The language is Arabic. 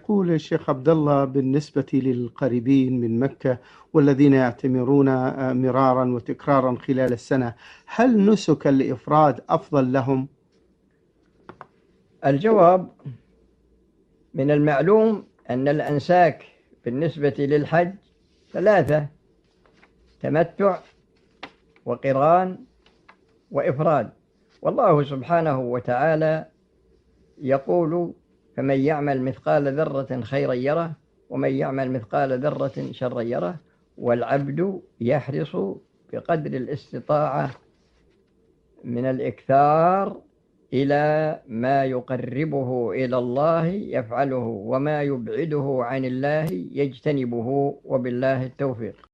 يقول الشيخ عبد الله بالنسبة للقريبين من مكة والذين يعتمرون مرارا وتكرارا خلال السنة، هل نسك الإفراد أفضل لهم؟ الجواب: من المعلوم أن الأنساك بالنسبة للحج 3: تمتع وقران وإفراد. والله سبحانه وتعالى يقول: فمن يعمل مثقال ذرة خيرا يره ومن يعمل مثقال ذرة شرا يره. والعبد يحرص بقدر الاستطاعة من الإكثار إلى ما يقربه إلى الله يفعله، وما يبعده عن الله يجتنبه، وبالله التوفيق.